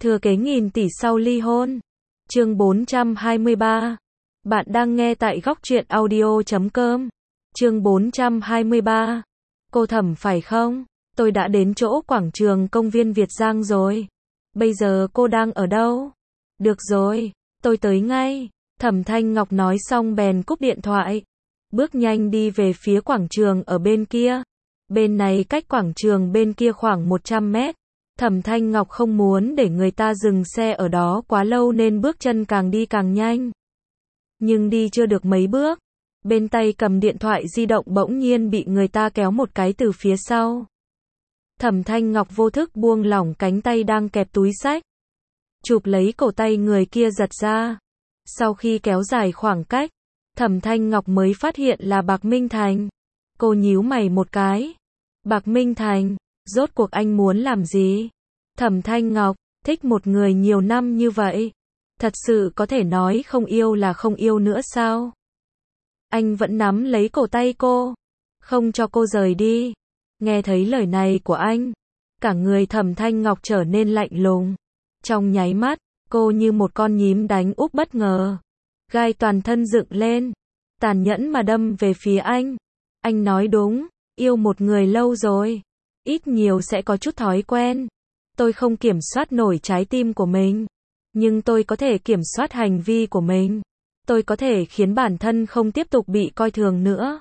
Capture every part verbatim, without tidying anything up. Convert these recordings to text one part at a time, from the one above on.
Thừa kế nghìn tỷ sau ly hôn. Chương bốn trăm hai mươi ba. Bạn đang nghe tại góc truyện audio chấm com. Chương bốn trăm hai mươi ba. Cô Thẩm phải không? Tôi đã đến chỗ quảng trường công viên Việt Giang rồi. Bây giờ cô đang ở đâu? Được rồi, tôi tới ngay. Thẩm Thanh Ngọc nói xong bèn cúp điện thoại. Bước nhanh đi về phía quảng trường ở bên kia. Bên này cách quảng trường bên kia khoảng một trăm mét. Thẩm Thanh Ngọc không muốn để người ta dừng xe ở đó quá lâu nên bước chân càng đi càng nhanh. Nhưng đi chưa được mấy bước, bên tay cầm điện thoại di động bỗng nhiên bị người ta kéo một cái từ phía sau. Thẩm Thanh Ngọc vô thức buông lỏng cánh tay đang kẹp túi xách, chụp lấy cổ tay người kia giật ra. Sau khi kéo dài khoảng cách, Thẩm Thanh Ngọc mới phát hiện là Bạc Minh Thành. Cô nhíu mày một cái. Bạc Minh Thành, rốt cuộc anh muốn làm gì? Thẩm Thanh Ngọc, thích một người nhiều năm như vậy, thật sự có thể nói không yêu là không yêu nữa sao? Anh vẫn nắm lấy cổ tay cô, không cho cô rời đi. Nghe thấy lời này của anh, cả người Thẩm Thanh Ngọc trở nên lạnh lùng. Trong nháy mắt, cô như một con nhím đánh úp bất ngờ. Gai toàn thân dựng lên, tàn nhẫn mà đâm về phía anh. Anh nói đúng, yêu một người lâu rồi, ít nhiều sẽ có chút thói quen. Tôi không kiểm soát nổi trái tim của mình, nhưng tôi có thể kiểm soát hành vi của mình. Tôi có thể khiến bản thân không tiếp tục bị coi thường nữa.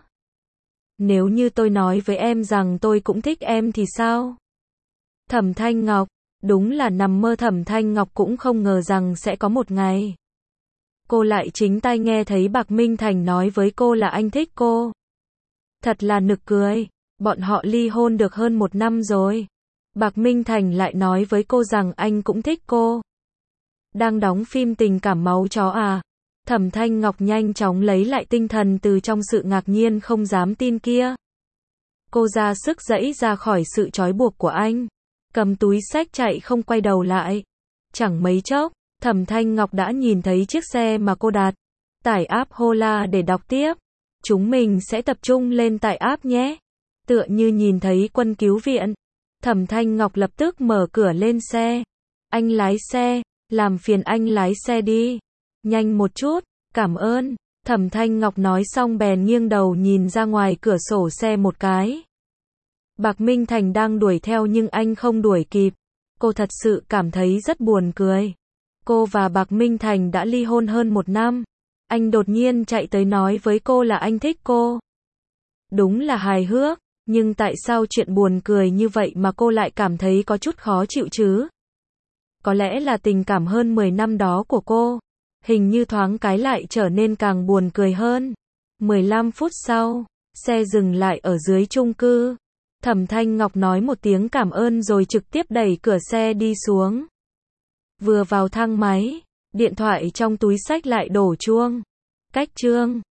Nếu như tôi nói với em rằng tôi cũng thích em thì sao? Thẩm Thanh Ngọc, đúng là nằm mơ. Thẩm Thanh Ngọc cũng không ngờ rằng sẽ có một ngày cô lại chính tai nghe thấy Bạc Minh Thành nói với cô là anh thích cô. Thật là nực cười, bọn họ ly hôn được hơn một năm rồi. Bạc Minh Thành lại nói với cô rằng anh cũng thích cô. Đang đóng phim tình cảm máu chó à? Thẩm Thanh Ngọc nhanh chóng lấy lại tinh thần từ trong sự ngạc nhiên không dám tin kia. Cô ra sức giãy ra khỏi sự trói buộc của anh, cầm túi xách chạy không quay đầu lại. Chẳng mấy chốc, Thẩm Thanh Ngọc đã nhìn thấy chiếc xe mà cô đặt. Tải app Hola để đọc tiếp. Chúng mình sẽ tập trung lên tải app nhé. Tựa như nhìn thấy quân cứu viện, Thẩm Thanh Ngọc lập tức mở cửa lên xe. Anh lái xe, làm phiền anh lái xe đi. Nhanh một chút, cảm ơn. Thẩm Thanh Ngọc nói xong bèn nghiêng đầu nhìn ra ngoài cửa sổ xe một cái. Bạc Minh Thành đang đuổi theo nhưng anh không đuổi kịp. Cô thật sự cảm thấy rất buồn cười. Cô và Bạc Minh Thành đã ly hôn hơn một năm. Anh đột nhiên chạy tới nói với cô là anh thích cô. Đúng là hài hước, nhưng tại sao chuyện buồn cười như vậy mà cô lại cảm thấy có chút khó chịu chứ? Có lẽ là tình cảm hơn mười năm đó của cô, hình như thoáng cái lại trở nên càng buồn cười hơn. mười lăm phút sau, xe dừng lại ở dưới chung cư. Thẩm Thanh Ngọc nói một tiếng cảm ơn rồi trực tiếp đẩy cửa xe đi xuống. Vừa vào thang máy, điện thoại trong túi xách lại đổ chuông. Cách chương